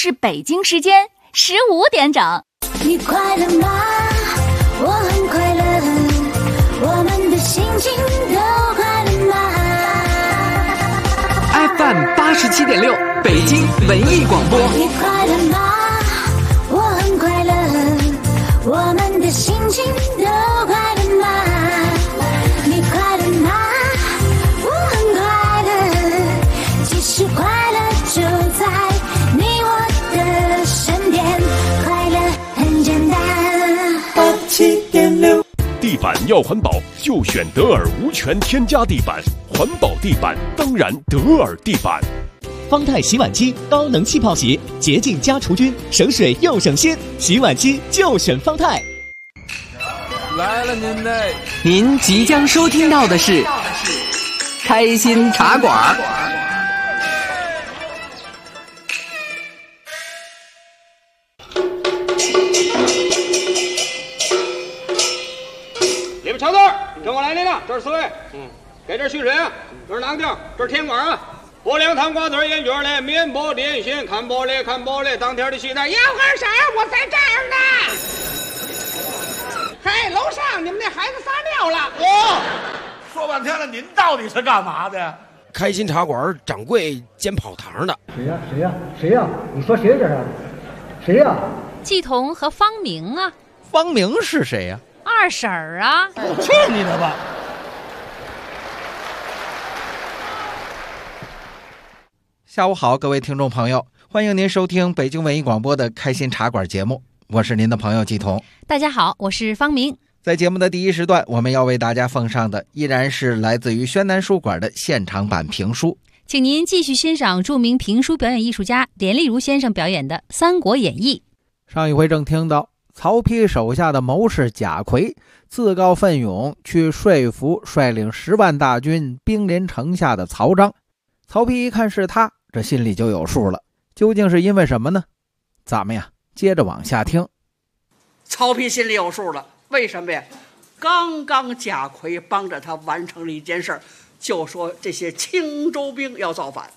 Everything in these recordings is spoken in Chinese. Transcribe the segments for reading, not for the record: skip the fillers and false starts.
是北京时间15点整。 你快乐吗？我很快乐，我们的心情都快乐吗 ？FM 87.6，北京文艺广播。 你快乐吗？我很快乐，我们的心情都快乐吗？你快乐吗？我很快乐，其实快乐就在你我的身边，快乐很简单。87.6， 地板要环保就选德尔无权添加地板，环保地板当然德尔地板。 方太洗碗机高能气泡洗，洁净加除菌，省水又省心，洗碗机就选方太。 来了您嘞！您即将收听到的是开心茶馆。 里边瞧字，跟我来领了，这是4位。给这续水啊，这是哪个地儿？这是天馆啊。薄凉汤瓜子烟卷嘞，面包点心，看包嘞，当天的西餐，要干啥？我在这儿呢。嗨，楼上你们那孩子撒尿了。 说半天了，您到底是干嘛的？ 开心茶馆掌柜兼跑堂的。 谁呀？你说谁这是？谁呀？ 季彤和方明啊。 方明是谁呀？ 二婶儿啊。 去你的吧！ 下午好，各位听众朋友，欢迎您收听北京文艺广播的开心茶馆节目，我是您的朋友季彤。 大家好，我是方明。 在节目的第一时段，我们要为大家奉上的依然是来自于宣南书馆的现场版评书， 请您继续欣赏著名评书表演艺术家连丽如先生表演的《三国演义》。 上一回正听到曹丕手下的谋士贾逵自告奋勇去说服率领10万大军兵临城下的曹彰。曹丕一看是他，这心里就有数了，究竟是因为什么呢？咱们呀接着往下听。 曹丕心里有数了，为什么呀？刚刚贾逵帮着他完成了一件事，就说这些青州兵要造反。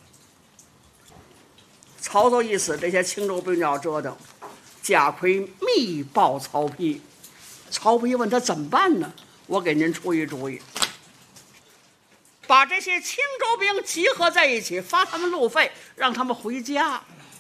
曹操一死，这些青州兵就要折腾。贾逵密报曹丕，曹丕问他怎么办呢？我给您出一主意，把这些青州兵集合在一起，发他们路费，让他们回家。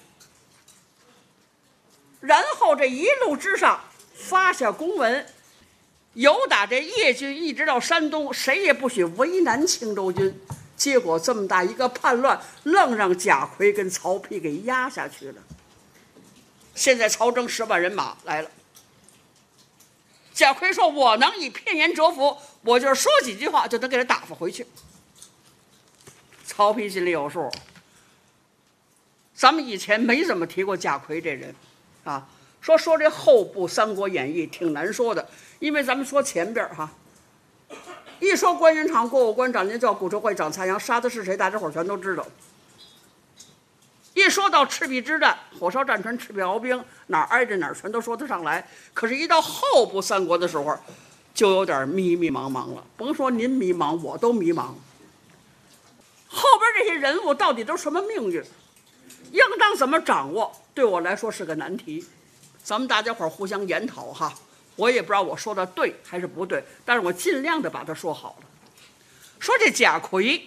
然后这一路之上发下公文，由打这叶郡一直到山东，谁也不许为难青州军。结果这么大一个叛乱，愣让贾逵跟曹丕给压下去了。现在曹征10万人马来了，贾逵说：“我能以片言折服，我就是说几句话就能给他打发回去。”曹丕心里有数，咱们以前没怎么提过贾逵这人，啊，说这后部《三国演义》挺难说的，因为咱们说前边哈，一说关云长、过五关斩林教、古车会长蔡阳，杀的是谁，大家伙全都知道。一说到赤壁之战，火烧战船，赤壁鏖兵，哪儿挨着哪儿全都说得上来。可是，一到后部三国的时候，就有点迷迷茫茫了。甭说您迷茫，我都迷茫。后边这些人物到底都什么命运，应当怎么掌握，对我来说是个难题。咱们大家伙互相研讨哈。我也不知道我说的对还是不对，但是我尽量的把它说好了。说这贾逵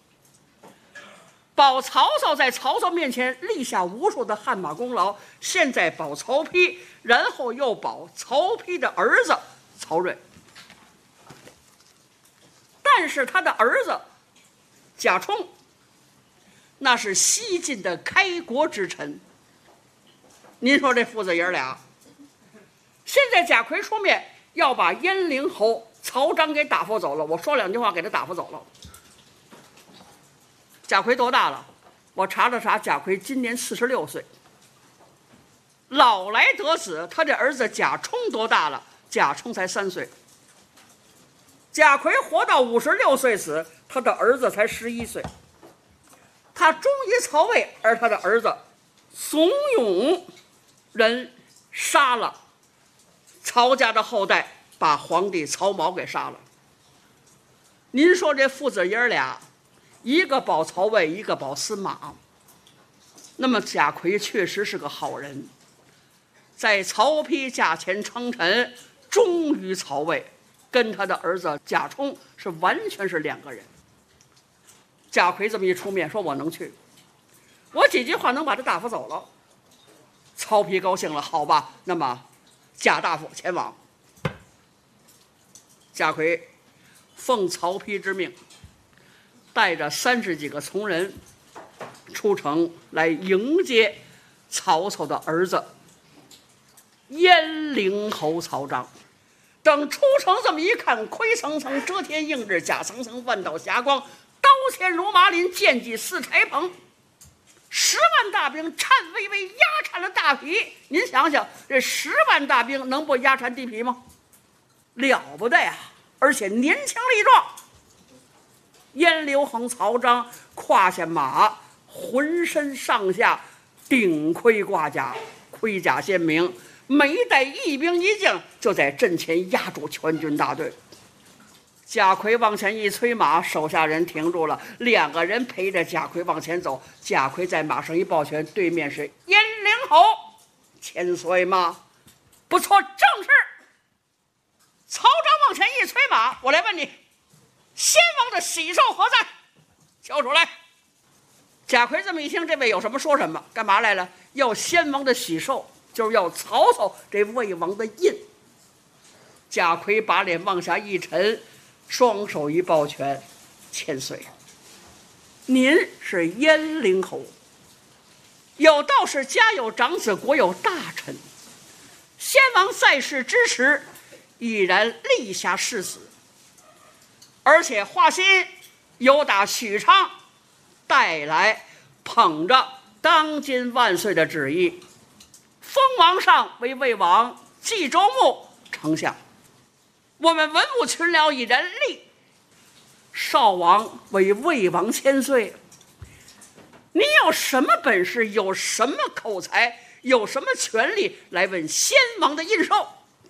保曹操在曹操面前立下无数的汗马功劳，现在保曹丕，然后又保曹丕的儿子曹睿。但是他的儿子贾充，那是西晋的开国之臣。您说这父子爷俩，现在贾逵出面要把燕陵侯曹彰给打发走了，我说2句话给他打发走了。贾逵多大了？我查了查，贾逵今年46岁。老来得子，他这儿子贾充多大了？贾充才3岁。贾逵活到56岁死，他的儿子才11岁。他忠于曹魏，而他的儿子怂恿人杀了曹家的后代，把皇帝曹髦给杀了。您说这父子爷俩，一个保曹魏，一个保司马， 那么贾逵确实是个好人，在曹丕驾前称臣，忠于曹魏，跟他的儿子贾充是完全是两个人。贾逵这么一出面，说我能去，我几句话能把这大夫走了。曹丕高兴了，好吧，那么贾大夫前往。贾逵奉曹丕之命，带着30几个从人出城来迎接曹操的儿子燕陵侯曹彰。等出城这么一看，盔层层遮天映日，甲层层万道霞光，刀枪如麻林，剑戟似柴棚，10万大兵颤巍巍压颤了大皮。您想想，这10万大兵能不压颤地皮吗？了不得呀！而且年轻力壮。燕陵侯曹彰胯下马，浑身上下顶盔挂甲，盔甲鲜明，每带一兵一将，就在阵前压住全军大队。贾逵往前一催马，手下人停住了，2个人陪着贾逵往前走。贾逵在马上一抱拳，对面是燕陵侯，千岁吗？不错，正是。曹彰往前一催马，我来问你，先王的喜寿何在？交出来。贾逵这么一听，这位有什么说什么，干嘛来了？要先王的喜寿，就是要曹操这魏王的印。贾逵把脸往下一沉，双手一抱拳，千岁，您是燕陵侯，有道是家有长子，国有大臣。先王在世之时，已然立下誓死，而且华歆有打许昌带来捧着当今万岁的旨意，封王上为魏王，冀州牧丞相。我们文武群僚已然立少王为魏王千岁。你有什么本事，有什么口才，有什么权利来问先王的印绶？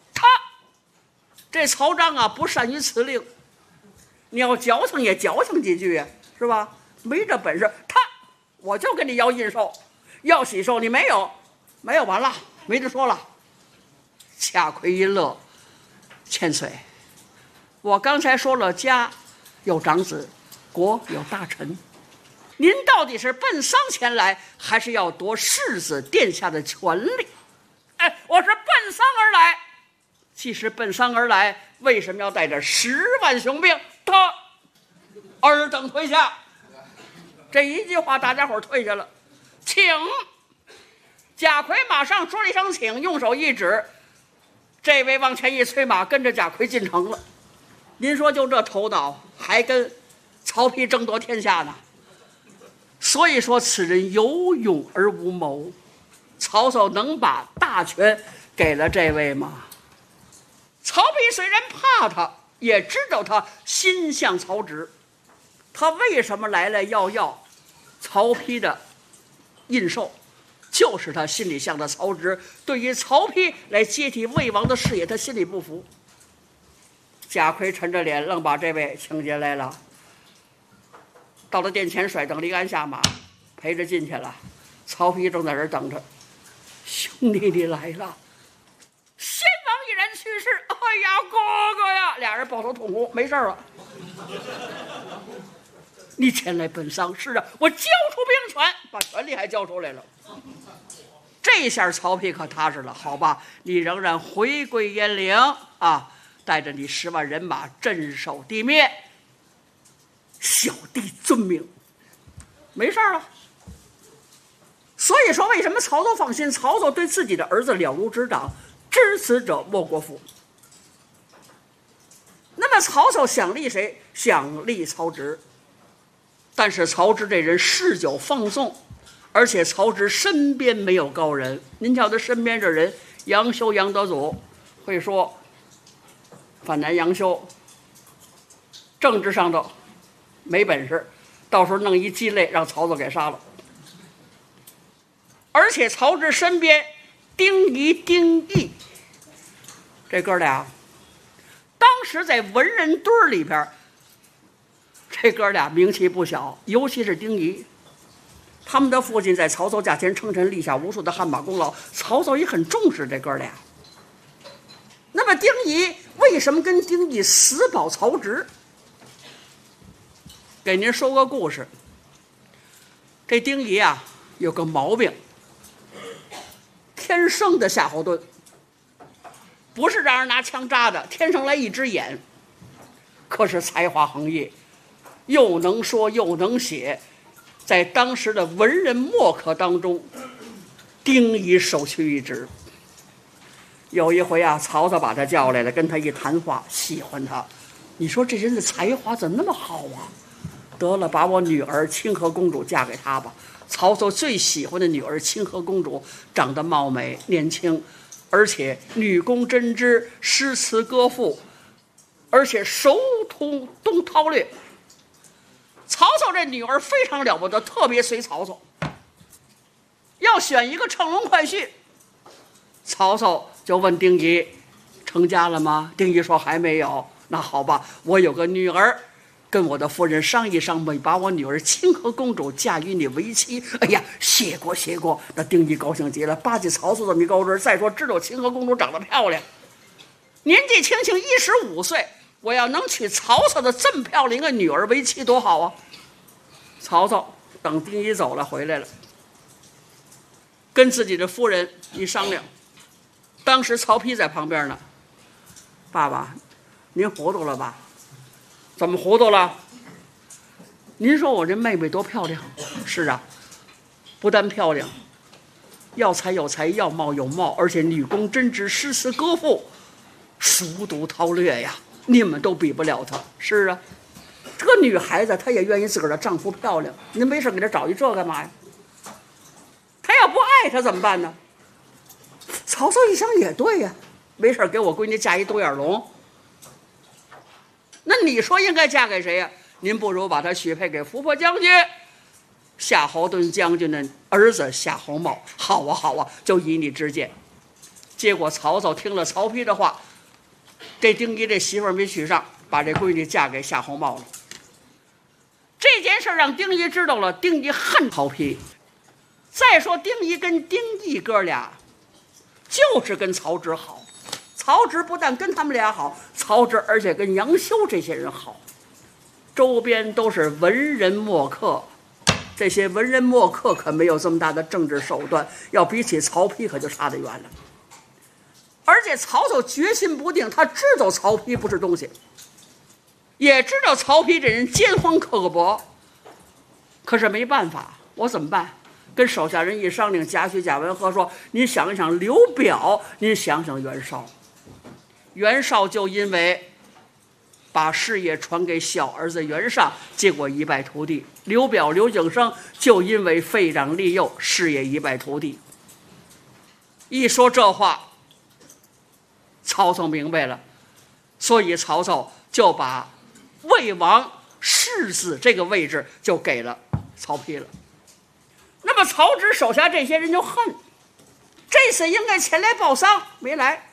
这曹彰啊，不善于辞令，你要矫情也矫情几句啊，是吧？没这本事，我就跟你要印绶，要喜寿，你没有，没有完了，没得说了。贾逵一乐，千岁，我刚才说了，家有长子，国有大臣，您到底是奔丧前来，还是要夺世子殿下的权利？哎，我是奔丧而来。既是奔丧而来，为什么要带着10万雄兵？尔等退下。这一句话，大家伙退下了。请。贾逵马上说了一声请，用手一指，这位往前一催马，跟着贾逵进城了。您说就这头脑，还跟曹丕争夺天下呢？所以说此人有勇而无谋。曹操能把大权给了这位吗？曹丕虽然怕他，也知道他心向曹植，他为什么来了要曹丕的印绶，就是他心里向着曹植，对于曹丕来接替魏王的事业，他心里不服。贾逵沉着脸，愣把这位请进来了，到了殿前，甩蹬离鞍下马，陪着进去了。曹丕正在这儿等着，兄弟你来了。先王已然去世，哎呀，哥哥呀！俩人抱头痛哭，没事了。你前来奔丧，是啊，我交出兵权，把权力还交出来了。这下曹丕可踏实了，好吧，你仍然回归燕陵啊，带着你10万人马镇守地面，小弟遵命，没事了。所以说，为什么曹操放心？曹操对自己的儿子了如指掌。知此者莫过夫。那么曹操想立谁？想立曹植。但是曹植这人嗜酒放纵，而且曹植身边没有高人。您瞧他身边这人，杨修、杨德祖会说，反南杨修政治上头没本事，到时候弄一鸡肋让曹操给杀了。而且曹植身边丁仪、丁义这哥俩，当时在文人堆里边，这哥俩名气不小，尤其是丁仪。 他们的父亲在曹操驾前称臣，立下无数的汗马功劳，曹操也很重视这哥俩。那么丁仪为什么跟丁义死保曹植？给您说个故事。这丁仪啊有个毛病，天生的夏侯惇，不是让人拿枪扎的，天生来一只眼。可是才华横溢，又能说又能写，在当时的文人墨客当中，丁仪首屈一指。有一回啊，曹操把他叫来了，跟他一谈话，喜欢他。你说这人的才华怎么那么好啊？得了，把我女儿清河公主嫁给他吧。曹操最喜欢的女儿清河公主，长得貌美年轻，而且女工针织，诗词歌赋，而且熟通东韬略。曹操这女儿非常了不得，特别随曹操。要选一个乘龙快婿，曹操就问丁仪成家了吗？丁仪说还没有。那好吧，我有个女儿，跟我的夫人商议商议，把我女儿清河公主嫁与你为妻。哎呀，谢过谢过。那丁仪高兴极了，巴结曹操这么一高人。再说知道清河公主长得漂亮，年纪轻轻15岁，我要能娶曹操的这么漂亮一个女儿为妻多好啊。曹操等丁仪走了回来了，跟自己的夫人一商量。当时曹丕在旁边呢，爸爸您糊涂了吧？怎么糊涂了？您说我这妹妹多漂亮？是啊，不但漂亮，要才有才，要貌有貌，而且女工针织，诗词歌赋，熟读韬略呀，你们都比不了她。是啊，这个女孩子她也愿意自个儿的丈夫漂亮，您没事给她找一这干嘛呀？她要不爱她怎么办呢？曹操一想也对呀，没事给我闺女嫁一独眼龙。那你说应该嫁给谁呀？您不如把她许配给伏波将军夏侯惇将军的儿子夏侯茂。好啊好啊，就依你之见。结果曹操听了曹丕的话，这丁仪这媳妇儿没娶上，把这闺女嫁给夏侯茂了。这件事让丁仪知道了，丁仪恨曹丕。再说丁仪跟丁义哥俩就是跟曹植好，曹植不但跟他们俩好，曹植而且跟杨修这些人好，周边都是文人墨客。这些文人墨客可没有这么大的政治手段，要比起曹丕可就差得远了。而且曹操决心不定，他知道曹丕不是东西，也知道曹丕这人奸猾刻薄，可是没办法，我怎么办？跟手下人一商量，贾诩、贾文和说：“您想一想刘表，您想想袁绍。袁绍就因为把事业传给小儿子袁尚，结果一败涂地。刘表、刘景升就因为废长立幼，事业一败涂地。”一说这话，曹操明白了，所以曹操就把魏王世子这个位置就给了曹丕了。那么曹植手下这些人就恨，这次应该前来报丧，没来。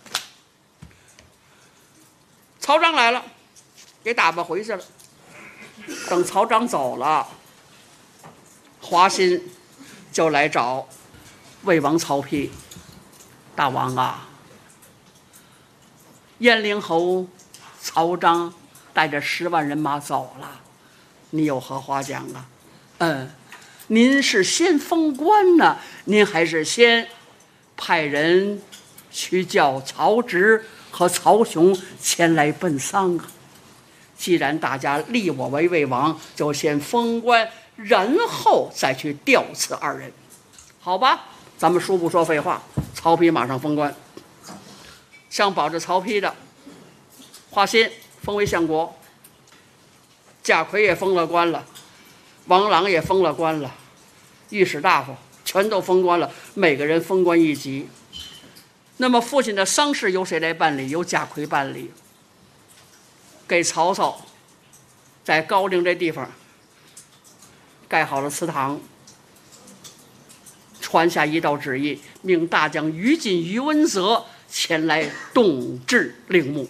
曹彰来了，给打发回去了。等曹彰走了，华歆就来找魏王曹丕，大王啊，燕陵侯曹彰带着10万人马走了，你有何话讲啊？您是先封官呢，您还是先派人去叫曹植和曹雄前来奔丧啊？既然大家立我为魏王，就先封官，然后再去调此2人，好吧？咱们说不说废话？曹丕马上封官，想保着曹丕的华歆封为相国，贾逵也封了官了，王朗也封了官了，御史大夫全都封官了，每个人封官1级。那么父亲的丧事由谁来办理？由贾逵办理。给曹操在高陵这地方盖好了祠堂，传下一道旨意，命大将于禁、于文泽前来动制陵墓。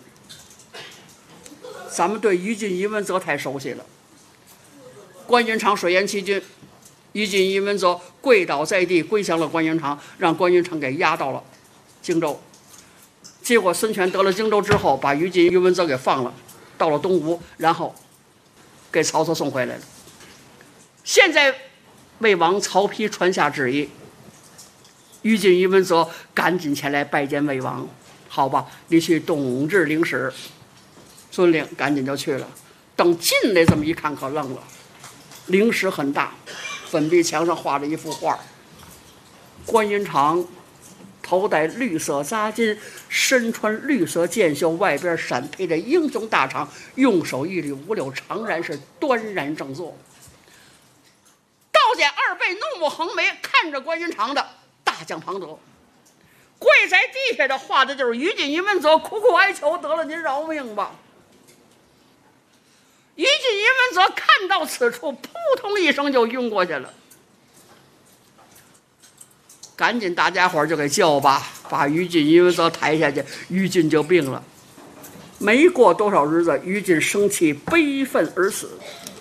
咱们对于禁、于文泽太熟悉了。关云长水淹七军， 于禁、尹文泽跪倒在地，归降了关云长，让关云长给押到了荆州。结果孙权得了荆州之后，把于禁、尹文泽给放了，到了东吴，然后给曹操送回来了。现在魏王曹丕传下旨意，于禁、尹文泽赶紧前来拜见魏王。好吧，你去董治领使。孙令赶紧就去了。等进来这么一看，可愣了。领使很大，粉壁墙上画着一幅画，关云长头戴绿色扎巾，身穿绿色箭袖，外边闪披着英雄大氅，用手一缕五柳长髯，是端然正坐。道见二辈怒目横眉，看着关云长的大将庞德，跪在地下的画的就是于禁、尹文泽，苦苦哀求，得了您饶命吧。于禁、尹文泽看到此处，扑通一声就晕过去了。赶紧大家伙就给叫吧，把于禁、尹文泽抬下去。于禁就病了，没过多少日子，于禁生气悲愤而死。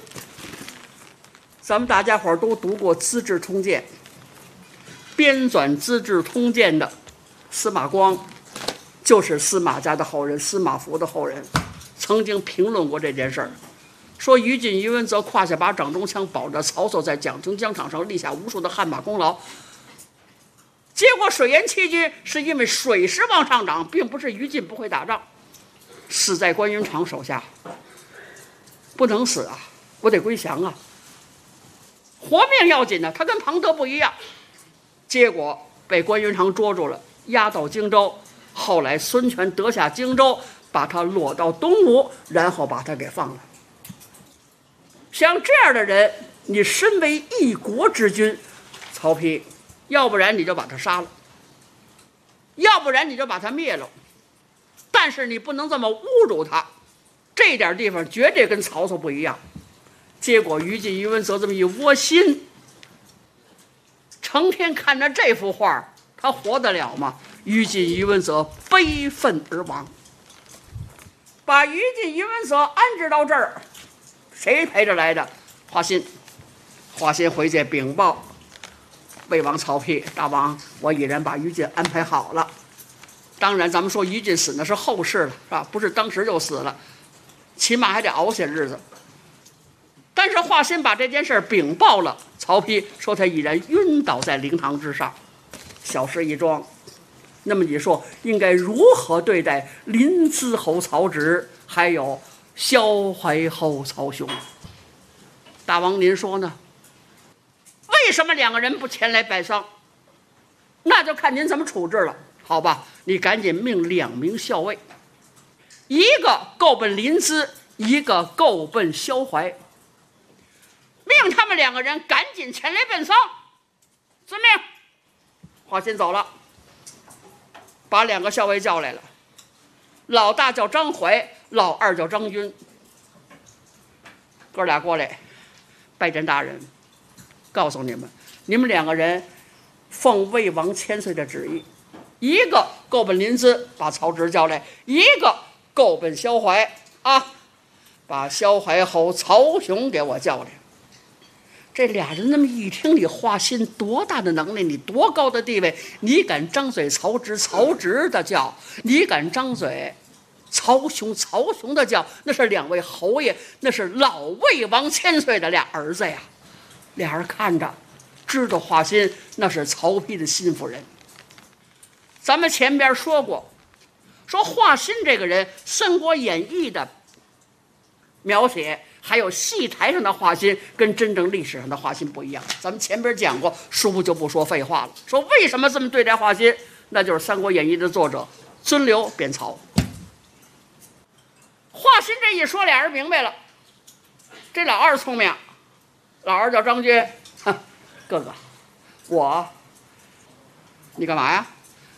咱们大家伙都读过《资治通鉴》，编纂《资治通鉴》的司马光就是司马家的后人，司马孚的后人，曾经评论过这件事儿，说于禁、尹文泽胯下把掌中枪，保着曹操在蒋亭疆场上立下无数的汗马功劳。结果水淹七军是因为水势往上涨，并不是于禁不会打仗，死在关云长手下。不能死啊，我得归降啊，活命要紧呢。他跟庞德不一样，结果被关云长捉住了，押到荆州。后来孙权得下荆州，把他落到东吴，然后把他给放了。像这样的人，你身为一国之君，曹丕，要不然你就把他杀了，要不然你就把他灭了，但是你不能这么侮辱他，这点地方绝对跟曹操不一样。结果于禁、尹文泽这么一窝心，成天看着这幅画，他活得了吗？于禁、尹文泽悲愤而亡。把于禁、尹文泽安置到这儿，谁陪着来的？华歆。华歆回去禀报魏王曹丕，大王，我已然把于禁安排好了。当然咱们说于禁死那是后事了，是吧？不是当时就死了，起码还得熬些日子。但是华歆把这件事禀报了曹丕，说他已然晕倒在灵堂之上，小事一桩。那么你说应该如何对待临淄侯曹植，还有萧怀侯曹雄？大王您说呢？为什么两个人不前来拜丧？那就看您怎么处置了。好吧，你赶紧命2名校尉，一个够奔临淄，一个够奔萧怀，命他们2个人赶紧前来奔丧。遵命。华歆走了，把2个校尉叫来了，老大叫张怀，老二叫张军。哥俩过来，拜见大人，告诉你们，你们2个人奉魏王千岁的旨意，一个够奔临淄，把曹植叫来；一个够奔萧怀啊，把萧怀侯曹雄给我叫来。这俩人那么一听，你华歆多大的能力，你多高的地位，你敢张嘴曹植的叫，你敢张嘴曹雄的叫，那是2位侯爷，那是老魏王千岁的俩儿子呀。俩人看着知道华歆那是曹丕的心腹人。咱们前边说过，说华歆这个人，《三国演义》的描写还有戏台上的华歆跟真正历史上的华歆不一样。咱们前边讲过，书就不说废话了。说为什么这么对待华歆，那就是《三国演义》的作者尊刘贬曹。华歆这一说，俩人明白了。这老二聪明，老二叫张军，哥哥，你干嘛呀？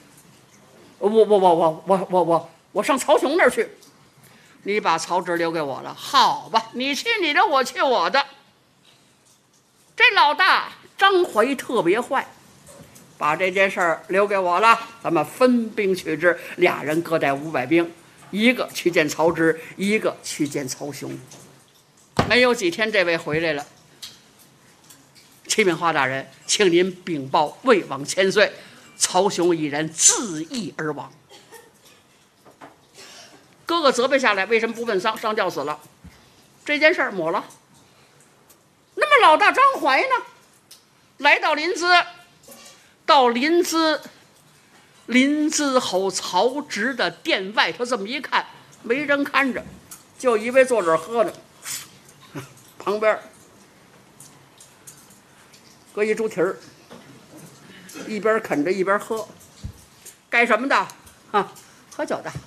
我上曹雄那儿去。你把曹植留给我了，好吧，你去你的，我去我的。这老大张怀特别坏，把这件事儿留给我了，咱们分兵取之，俩人各带500兵，一个去见曹植，一个去见曹雄。没有几天，这位回来了， 启禀华大人，请您禀报魏王千岁，曹兄一人自缢而亡。哥哥责备下来，为什么不问丧？上吊死了，这件事儿抹了。那么老大张怀呢，来到临淄，到临淄侯曹植的殿外头，这么一看，没人看着，就以为坐这儿喝呢。旁边搁一猪蹄儿，一边啃着一边喝，干什么的？喝酒的。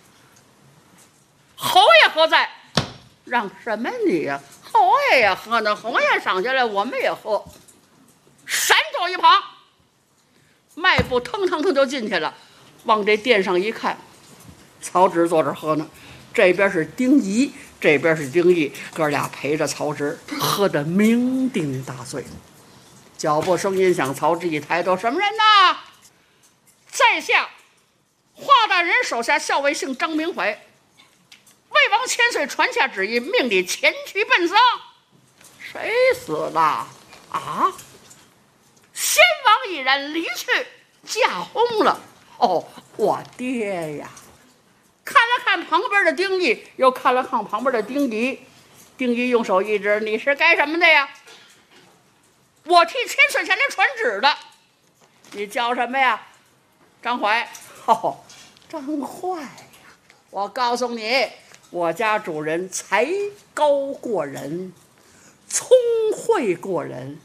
侯爷何在？让什么你呀？侯爷也喝呢，侯爷上下来，我们也喝。闪躲一旁，迈步腾腾腾就进去了，往这殿上一看，曹植坐这喝呢，这边是丁仪，这边是丁义，哥俩陪着曹植喝得酩酊大醉。脚步声音响，曹植一抬头，什么人呐？在下华大人手下校尉姓张明怀，魏王千岁传下旨意，命你前去奔丧。谁死了啊？先王已然离去，驾崩了。哦，我爹呀！看了看旁边的丁义，又看了看旁边的丁仪，丁仪用手一指：“你是干什么的呀？”“我替千岁前来传旨的。”“你叫什么呀？”“张怀。”“哦，张怀呀！我告诉你，我家主人才高过人，聪慧过人。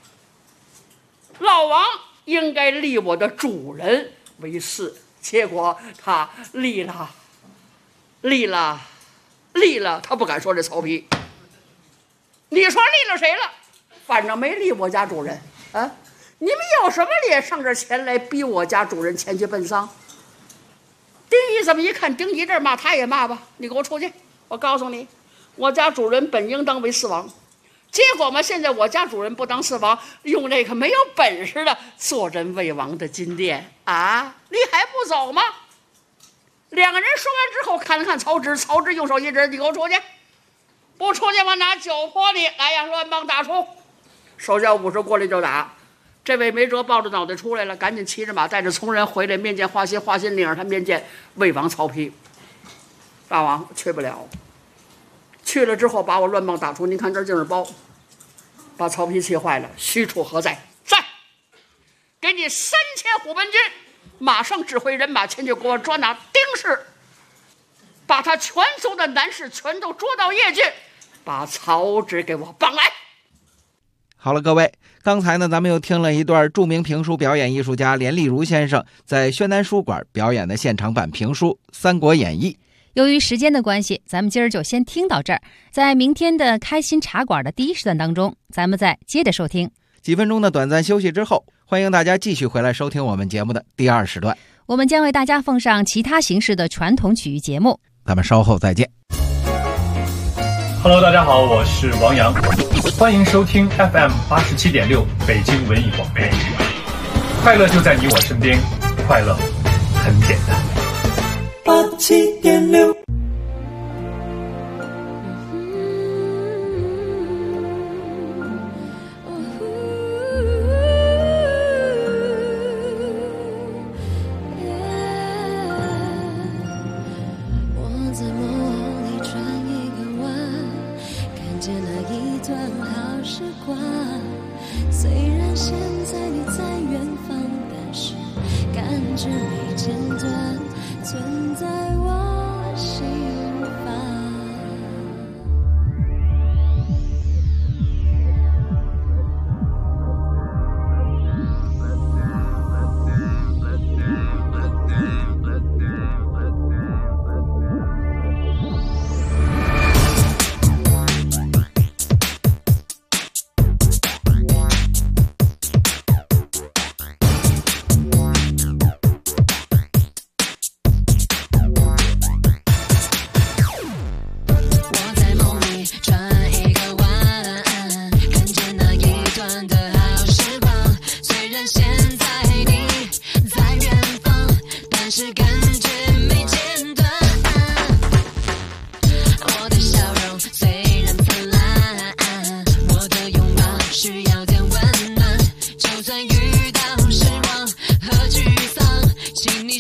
老王应该立我的主人为嗣，结果他立了，他不敢说这曹丕。你说立了谁了？反正没立我家主人啊！你们有什么脸上这前来逼我家主人前去奔丧？”丁仪这么一看，丁仪这骂他也骂吧，你给我出去！我告诉你，我家主人本应当为嗣王，结果嘛，现在我家主人不当嗣王，用那个没有本事的坐镇魏王的金殿啊！你还不走吗？两个人说完之后，看了看曹植，曹植用手一指：“你给我出去！不出去，我拿酒泼你！”来呀，乱棒打出！手下武士过来就打。这位没辙，抱着脑袋出来了，赶紧骑着马，带着从人回来面见华歆，华歆领着他面见魏王曹丕。大王去不了，去了之后把我乱棒打出，您看这竟是包，把曹丕气坏了。虚处何在？在，给你3000虎贲军，马上指挥人马前去给我捉拿丁氏，把他全族的男士全都捉到邺郡，把曹植给我绑来。 好了，各位，刚才呢，咱们又听了一段著名评书表演艺术家连丽如先生在宣南书馆表演的现场版评书《三国演义》。 由于时间的关系，咱们今儿就先听到这儿。在明天的开心茶馆的第一时段当中，咱们再接着收听。 几分钟的短暂休息之后，欢迎大家继续回来收听我们节目的第2时段。 我们将为大家奉上其他形式的传统曲艺节目。 咱们稍后再见。 Hello， 大家好，我是王洋，欢迎收听 FM 87.6北京文艺广播。快乐就在你我身边，快乐很简单。87.6。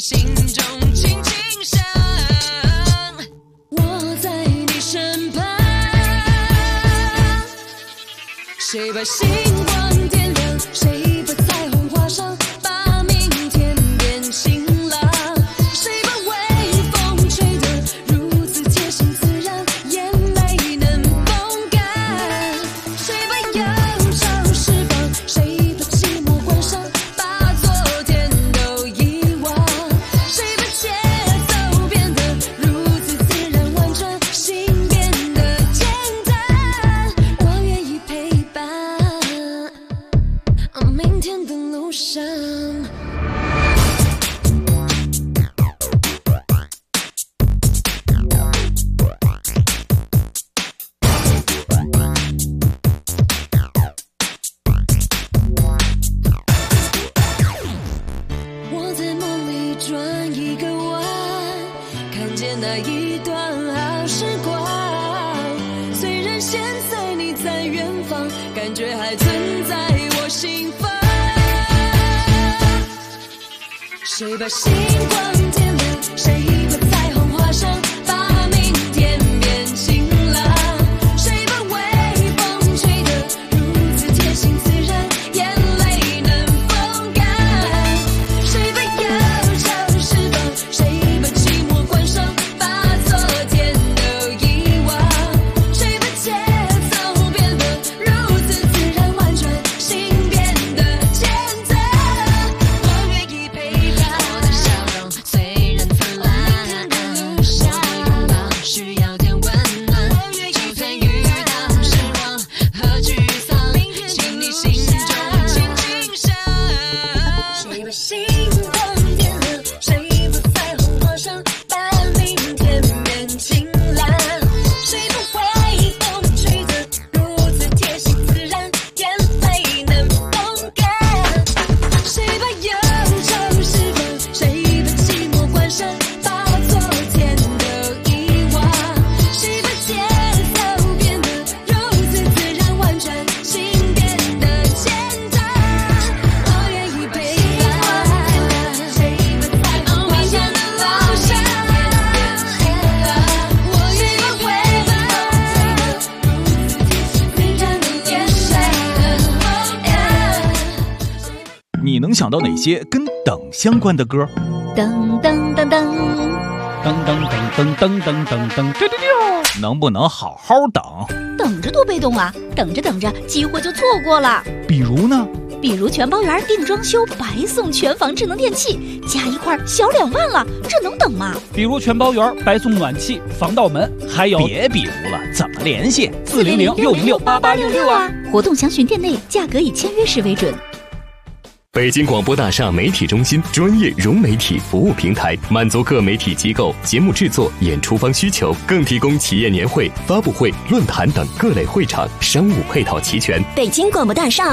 心中轻轻响。我在你身旁，谁把星光点亮，谁把彩虹画上，把明天变晴朗。谁把微风吹得如此贴心自然，眼泪能风干。谁把忧愁释放，谁把寂寞关上，把昨天都遗忘。谁把节奏变得如此自然婉转，心变得简单。我愿意陪伴明天的路上。我在梦里转一个弯，看见那一段好时光。虽然现在你在远方，感觉还存在我心房。谁把星光点亮，谁把彩虹画上，把明天变晴朗。谁把微风吹得如此贴心自然，眼泪能风干。谁把忧愁释放，谁把寂寞关上，把昨天都遗忘。谁把节奏变得如此自然婉转，心变得简单。我愿意陪伴我的笑容，虽然灿烂，我的拥抱需要点温暖。就算遇到失望和沮丧，请你心中轻轻响。谁把星光点亮，谁把彩虹画上，把明天变晴朗。谁把微风吹得如此贴心自然，眼泪能风干。谁把忧愁释放，谁把寂寞关上，把昨天都遗忘。谁把节奏变得如此自然婉转，心变得简单。我愿意陪伴谁把彩虹画上，路上我愿意陪伴如此自然的眼神。 你能想到哪些跟等相关的歌？ 噔噔噔噔， 噔噔噔噔噔噔噔噔，丢丢丢！能不能好好等？ 等着多被动啊！等着等着，机会就错过了。 比如呢？ 比如全包圆定装修，白送全房智能电器，加一块小2万了，这能等吗？ 比如全包圆白送暖气、防盗门，还有别比如了，怎么联系 ？400-606-8866啊！活动详询店内，价格以签约时为准。 北京广播大厦媒体中心专业融媒体服务平台，满足各媒体机构节目制作、演出方需求，更提供企业年会、发布会、论坛等各类会场，商务配套齐全。 北京广播大厦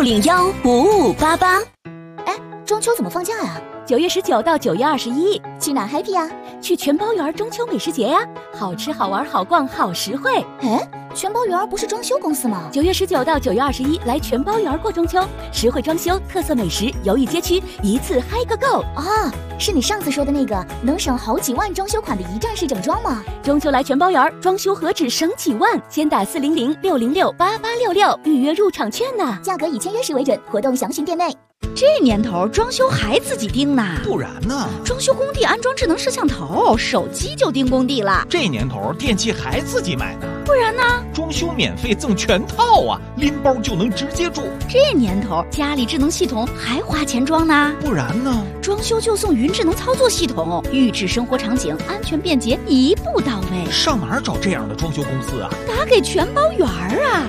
851-5588。 哎，中秋怎么放假呀 ？9月19到9月21， 去哪 happy 呀？ 去全包园中秋美食节呀，好吃好玩好逛好实惠。 哎，全包园不是装修公司吗 ？9月19到9月21，来全包园过中秋，实惠装修、特色美食、游艺街区，一次嗨个够啊！是你上次说的那个能省好几万装修款的一站式整装吗？ 中秋来全包园，装修何止省几万？先打400-606-8866预约入场券呢， 价格以签约时为准，活动详询店内。 这年头装修还自己盯呢？ 不然呢？ 装修工地安装智能摄像头，手机就盯工地了。 这年头电器还自己买呢？ 不然呢？ 装修免费赠全套啊，拎包就能直接住。 这年头家里智能系统还花钱装呢？ 不然呢？ 装修就送云智能操作系统，预制生活场景，安全便捷，一步到位。 上哪儿找这样的装修公司啊？ 打给全包园啊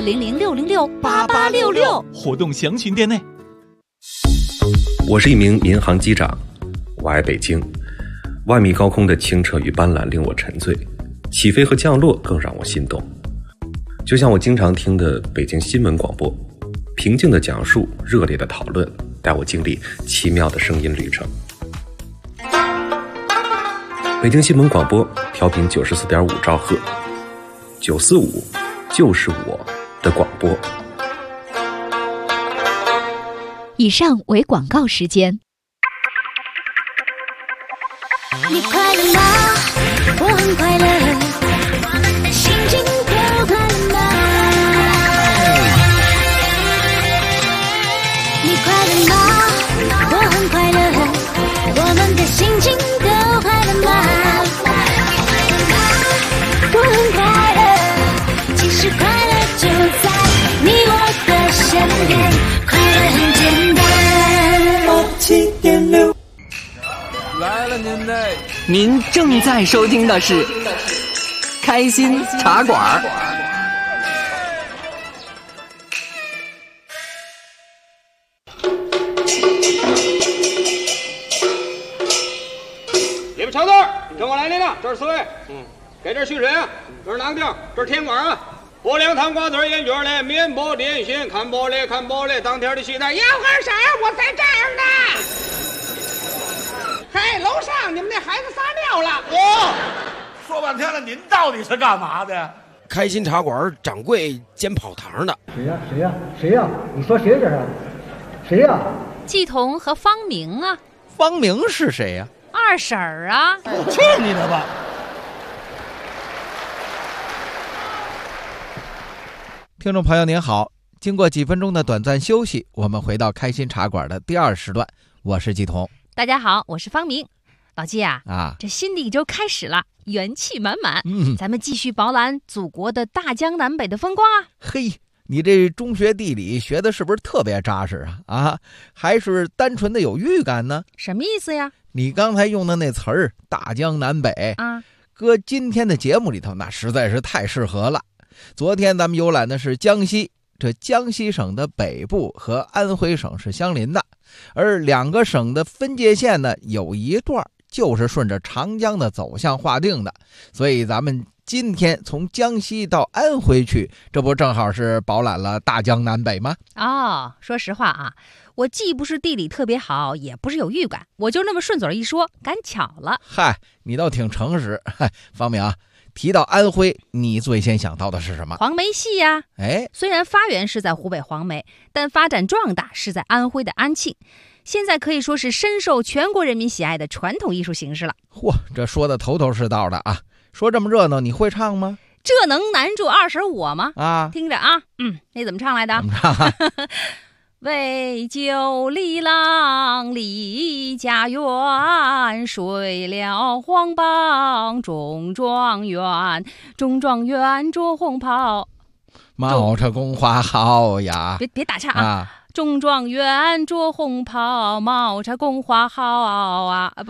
，400-606-8866， 活动详询店内。 我是一名民航机长，我爱北京。万米高空的清澈与斑斓令我沉醉，起飞和降落更让我心动。就像我经常听的北京新闻广播，平静的讲述，热烈的讨论，带我经历奇妙的声音旅程。北京新闻广播调频94.5兆赫，945就是我的广播。 以上为广告时间。 你快乐吗？我很快乐，我们的心情都快乐吗？你快乐吗？我很快乐，我们的心情都快乐吗？我很快乐，其实快乐就在你我的身边，快乐很简单。87.6 来了您嘞！ 您正在收听的是开心茶馆。 你们瞧字，跟我来领了，这是4位。给这蓄水啊，这是囊丁，这是甜瓜啊。拨凉糖瓜子盐卷嘞，面包点心，看包嘞，看包嘞，当天的西单要喝啥？我在这儿呢。嘿，楼上你们那孩子撒尿了。 说半天了，您到底是干嘛的？ 开心茶馆掌柜煎跑堂的。 谁呀？谁呀？谁呀？你说谁这是？谁呀？ 季彤和方明啊。 方明是谁呀？ 二婶儿啊。 去你的吧！ 听众朋友您好，经过几分钟的短暂休息，我们回到开心茶馆的第2时段，我是季彤。 大家好，我是方明。老季啊，这新的一周开始了，元气满满。咱们继续饱览祖国的大江南北的风光啊。 嘿，你这中学地理学的是不是特别扎实啊？还是单纯的有预感呢？ 什么意思呀？ 你刚才用的那词儿“大江南北”啊，搁今天的节目里头，那实在是太适合了。昨天咱们游览的是江西，这江西省的北部和安徽省是相邻的，而2个省的分界线呢，有一段就是顺着长江的走向划定的，所以咱们今天从江西到安徽去，这不正好是饱览了大江南北吗？ 说实话啊，我既不是地理特别好，也不是有预感，我就那么顺嘴一说，赶巧了。 嗨，你倒挺诚实。方明啊，提到安徽，你最先想到的是什么？ 黄梅戏呀。虽然发源是在湖北黄梅，但发展壮大是在安徽的安庆，现在可以说是深受全国人民喜爱的传统艺术形式了。 嚯，这说的头头是道的啊！说这么热闹，你会唱吗？ 这能难住二婶我吗？听着啊，那怎么唱来的？ 怎么唱？ 为救李郎李家园，睡了黄榜中状元，中状元着红袍， 冒着宫花好呀！ 别打岔啊！中状元着红袍，冒着宫花好啊！不。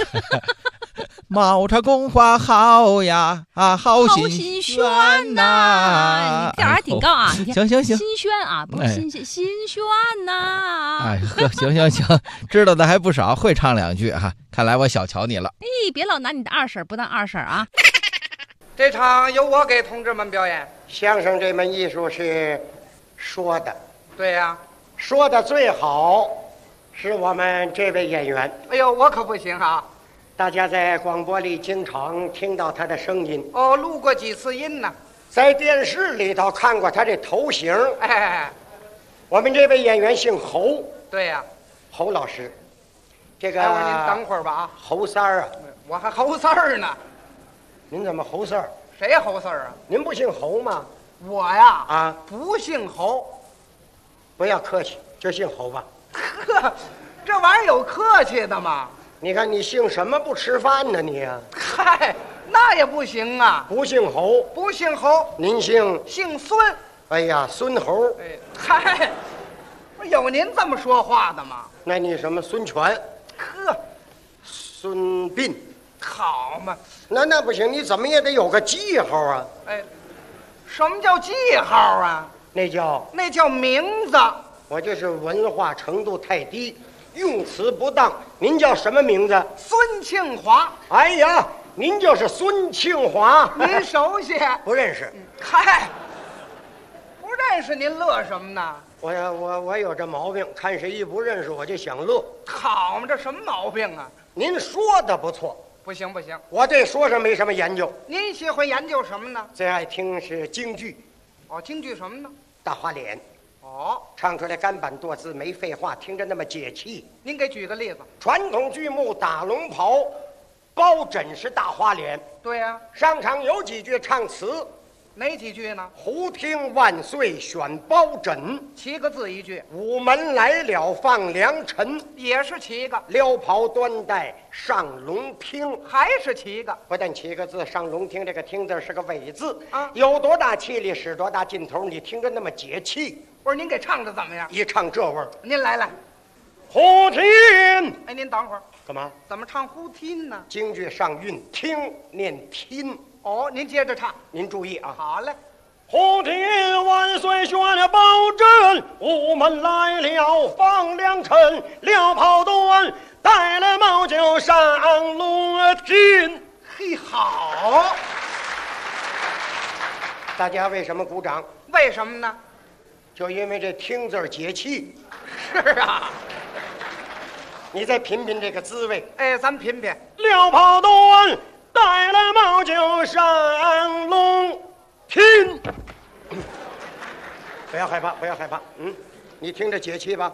冒着宫花好呀，好新鲜呐！ 你调还挺高啊！ 行， 新鲜啊，不是新鲜，新鲜呐！ 行，知道的还不少，会唱2句哈。看来我小瞧你了。 别老拿你的二婶不当二婶啊！ 这场由我给同志们表演。相声这门艺术是说的，对呀，说的最好是我们这位演员。哎呦，我可不行啊！大家在广播里经常听到他的声音，录过几次音呢，在电视里头看过他这头型。我们这位演员姓侯。对呀，侯老师。这个，我说您等会儿吧啊。侯三儿啊，我还侯三儿呢。您怎么侯四儿？谁侯四儿啊？您不姓侯吗？我呀，不姓侯。不要客气，就姓侯吧。呵，这玩意儿有客气的吗？你看你姓什么不吃饭呢你呀？嗨，那也不行啊！不姓侯，不姓侯，您姓孙。哎呀，孙猴。嗨，有您这么说话的吗？那你什么孙权？呵，孙膑。好嘛，那不行，你怎么也得有个记号啊！什么叫记号啊？那叫名字。我就是文化程度太低，用词不当。您叫什么名字？孙庆华。哎呀，您就是孙庆华。您熟悉？不认识。嗨，不认识您乐什么呢？我有这毛病，看谁一不认识我就想乐。好嘛，这什么毛病啊？您说的不错。不行，我对说上没什么研究。您喜欢研究什么呢？最爱听是京剧。京剧什么呢？大花脸。唱出来干板多字，没废话，听着那么解气。您给举个例子。传统剧目打龙袍， 包拯是大花脸。 对呀， 上场有几句唱词， 哪几句呢？ 胡听万岁选包拯 7个字一句。 午门来了放良辰也是7个。 撩袍端带上龙厅还是7个。 不但7个字，上龙厅这个厅字是个尾字啊，有多大气力使多大劲头，你听着那么解气。 不是您给唱的怎么样？ 一唱这味儿， 您来。 胡听。 哎，您等会儿。 干嘛？ 怎么唱胡听呢？ 京剧上韵，听念听。 哦，您接着唱。 您注意啊。 好嘞。 胡听万岁选了包拯，午门来了放良辰，撩袍端带了帽就上龙厅。 嘿，好。 大家为什么鼓掌？ 为什么呢？ 就因为这听字解气。 是啊。 你再品品这个滋味。 哎，咱们品品。 撩袍端带了帽就上龙厅。不要害怕，不要害怕。你听着解气吧。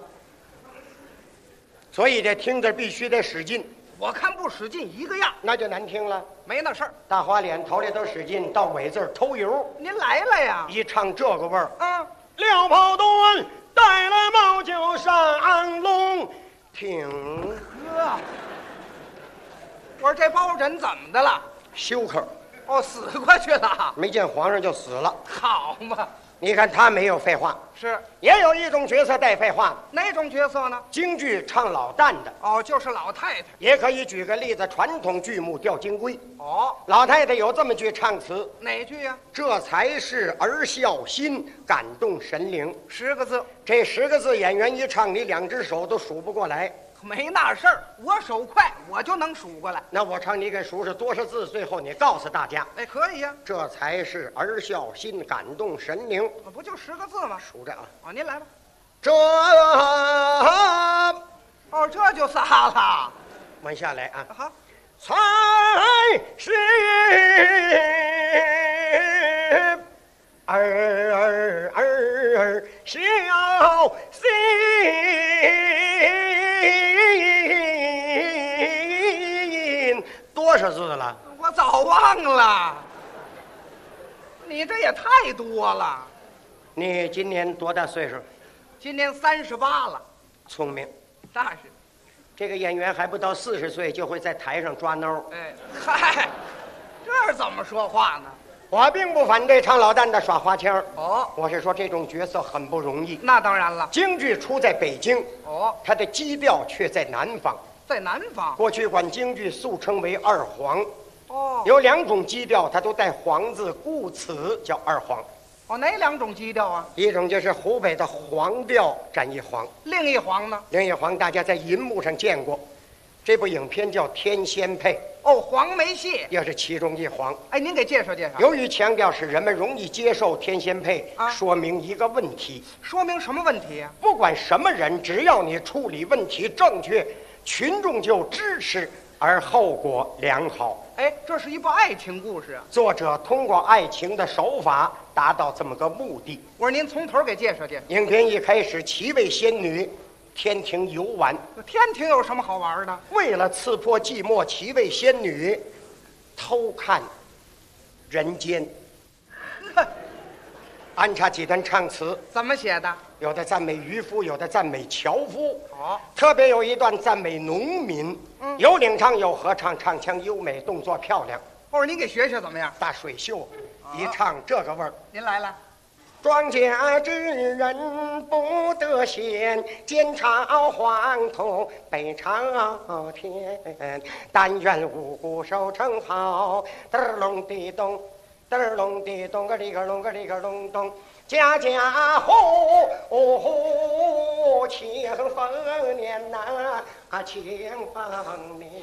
所以这听字必须得使劲。 我看不使劲一个样， 那就难听了。 没那事儿。 大花脸头里头使劲，到尾字偷油。 您来了呀！ 一唱这个味儿， 撩袍端带了帽就上龙厅。 哥，我说这包拯怎么的了？ 休克。 哦，死过去了。 没见皇上就死了。 好嘛。 你看他没有废话， 是也有一种角色带废话。 哪种角色呢？ 京剧唱老旦的。 哦，就是老太太。 也可以举个例子，传统剧目吊金龟。 哦， 老太太有这么句唱词， 哪句呀？ 这才是儿孝心，感动神灵。 10个字。 这10个字，演员一唱，你2只手都数不过来。 没那事儿，我手快，我就能数过来。 那我唱，你给数数多少字？最后你告诉大家。 哎，可以呀。 这才是儿孝心，感动神灵。 不就10个字吗？ 数着啊。 哦，您来吧。 这就仨了。 往下来啊。 好。 才是儿孝心。多少字了？ 我早忘了。你这也太多了。 你今年多大岁数？ 今年38了。 聪明。 那是。 这个演员还不到40岁就会在台上抓挠。 哎，嗨，这怎么说话呢？ 我并不反对唱老旦的耍花腔。 哦， 我是说这种角色很不容易。 那当然了。 京剧出在北京。 哦， 它的基调却在南方。 在南方。 过去管京剧素称为二黄。 哦， 有2种基调，它都带黄字，故此叫二黄。 哦，哪2种基调啊？ 一种就是湖北的黄调占一黄， 另一黄呢？ 另一黄大家在银幕上见过，这部影片叫《天仙配》。 哦，黄梅戏又是其中一黄。 哎，您给介绍介绍。 由于强调使人们容易接受天仙配，说明一个问题。 说明什么问题呀？ 不管什么人，只要你处理问题正确，群众就支持，而后果良好。 哎，这是一部爱情故事啊。 作者通过爱情的手法达到这么个目的。 我说您从头给介绍介绍。 影片一开始，7位仙女天庭游玩。 天庭有什么好玩的？ 为了刺破寂寞，7位仙女偷看人间。安插几段唱词。 怎么写的？ 有的赞美渔夫，有的赞美樵夫。 哦， 特别有一段赞美农民。有领唱有合唱，唱腔优美，动作漂亮。 我说您给学学怎么样？ 大水袖，一唱这个味儿。 您来了。 庄稼之人不得闲，肩朝黄土背朝天。但愿五谷收成好，嘚儿隆地咚，嘚儿隆地咚个里个隆个里个隆咚。家家户户庆丰年呐，庆丰年。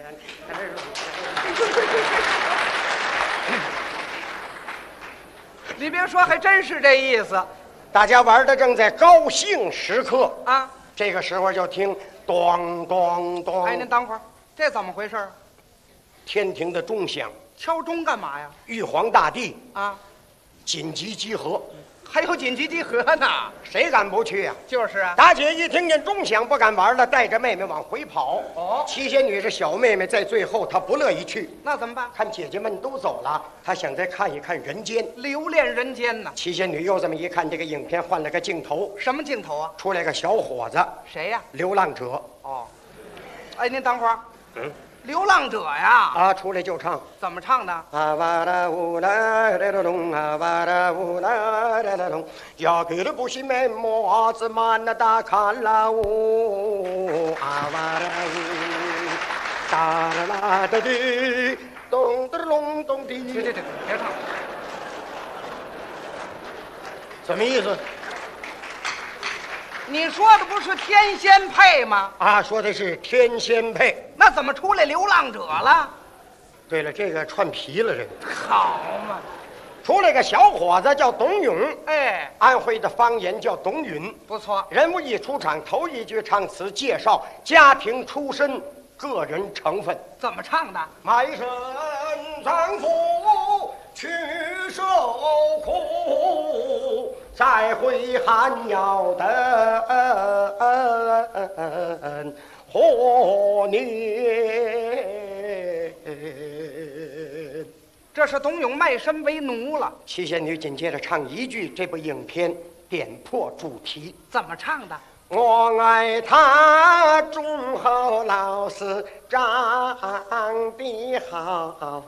你别说，还真是这意思。 大家玩的正在高兴时刻啊， 这个时候就听咚咚咚。 哎，您等会儿，这怎么回事？ 天庭的钟响。 敲钟干嘛呀？ 玉皇大帝啊， 紧急集合。 还有紧急集合呢，谁敢不去啊？就是啊。大姐一听见钟响不敢玩了，带着妹妹往回跑。哦，七仙女这小妹妹在最后，她不乐意去。那怎么办？看姐姐们都走了，她想再看一看人间，留恋人间呢。七仙女又这么一看，这个影片换了个镜头。什么镜头啊？出来个小伙子。谁呀？流浪者。哦。哎，您等会儿。流浪者呀！啊，出来就唱，怎么唱的？啊哇啦呜啦啦啦隆，啊哇啦呜啦啦啦隆，呀给了不是面膜子满那大看啦呜，啊哇啦呜，哒啦啦da滴，咚的隆咚滴。这别唱，什么意思？你说的不是天仙配吗？啊，说的是天仙配。那怎么出来流浪者了？对了，这个串皮了，这个好嘛。出来个小伙子叫董永，哎，安徽的方言叫董允，不错。人物一出场，头一句唱词介绍家庭出身、个人成分。怎么唱的？卖身丈夫去受苦，再会寒窑的和年。这是董永卖身为奴了。七仙女紧接着唱一句这部影片点破主题。怎么唱的？我爱他忠厚老实，长得好。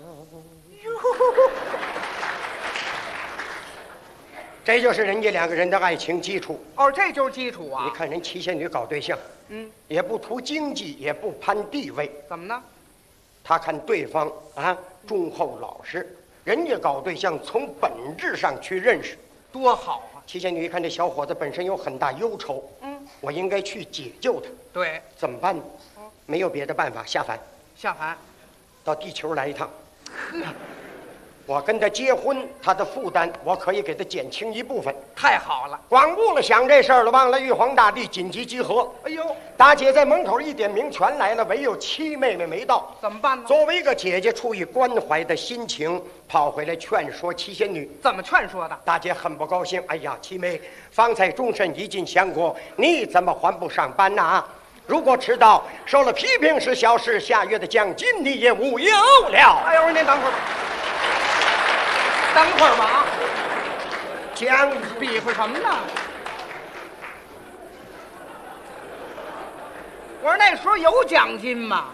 这就是人家两个人的爱情基础。哦，这就是基础啊！你看人七仙女搞对象，也不图经济，也不攀地位，怎么呢？他看对方啊忠厚老实，人家搞对象从本质上去认识，多好啊！七仙女一看这小伙子本身有很大忧愁，我应该去解救他。对，怎么办呢？没有别的办法，下凡。下凡，到地球来一趟。我跟他结婚，他的负担我可以给他减轻一部分。太好了，光顾了想这事儿了，忘了玉皇大帝紧急集合。哎呦，大姐在门口一点名，全来了，唯有七妹妹没到，怎么办呢？作为一个姐姐，出于关怀的心情，跑回来劝说七仙女。怎么劝说的？大姐很不高兴。哎呀，七妹，方才终身已尽相过，你怎么还不上班呢？如果迟到，受了批评是小事，下月的奖金你也无有了。哎呦，您等会儿。等会儿吧啊！奖比划什么呢？我说那时候有奖金吗？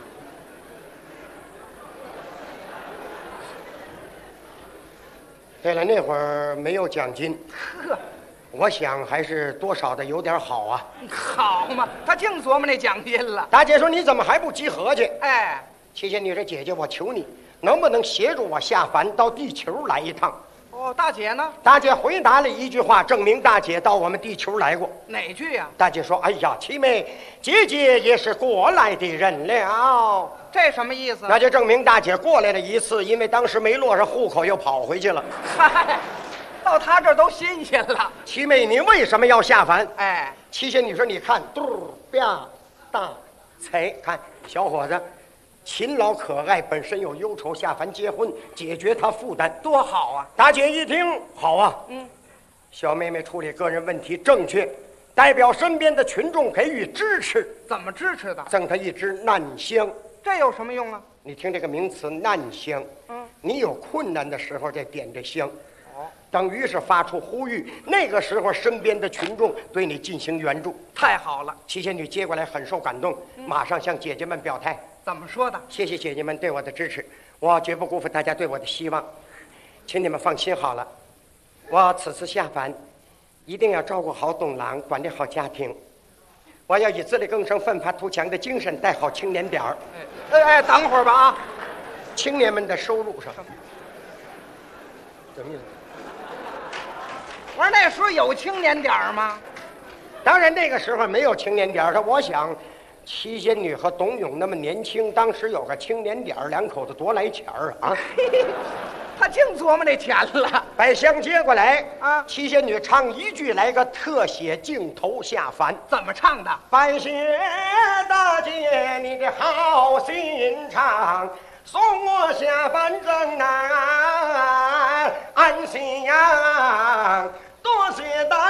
对了，那会儿没有奖金。呵，我想还是多少的有点好啊。好嘛，他净琢磨那奖金了。大姐说：“你怎么还不集合去？”哎，七仙女说：“姐姐，我求你。”能不能协助我下凡到地球来一趟？哦，大姐呢？大姐回答了一句话，证明大姐到我们地球来过。哪句呀？大姐说：“哎呀，七妹，姐姐也是过来的人了。”这什么意思？那就证明大姐过来了一次，因为当时没落上户口，又跑回去了。嗨，到他这儿都新鲜了。七妹，你为什么要下凡？哎，七仙女说：“你看，嘟吧大才看小伙子。”勤劳可爱，本身有忧愁，下凡结婚，解决他负担，多好啊！大姐一听，好啊，小妹妹处理个人问题正确，代表身边的群众给予支持。怎么支持的？赠她一支难香。这有什么用啊？你听这个名词难香，你有困难的时候再点这香，等于是发出呼吁，那个时候身边的群众对你进行援助。太好了！七仙女接过来很受感动，马上向姐姐们表态。怎么说的？谢谢姐姐们对我的支持，我绝不辜负大家对我的希望，请你们放心好了。我此次下凡，一定要照顾好董郎，管理好家庭。我要以自力更生、奋发图强的精神带好青年点儿。哎，等会儿吧啊！青年们的收入上，怎么意思？我说那时候有青年点儿吗？当然那个时候没有青年点儿，我想。七仙女和董永那么年轻，当时有个青年点儿，两口子多来钱儿啊！他净琢磨那钱了。把香接过来啊！七仙女唱一句，来个特写镜头下凡。怎么唱的？感谢大姐你的好心肠，送我下凡正南安心呀！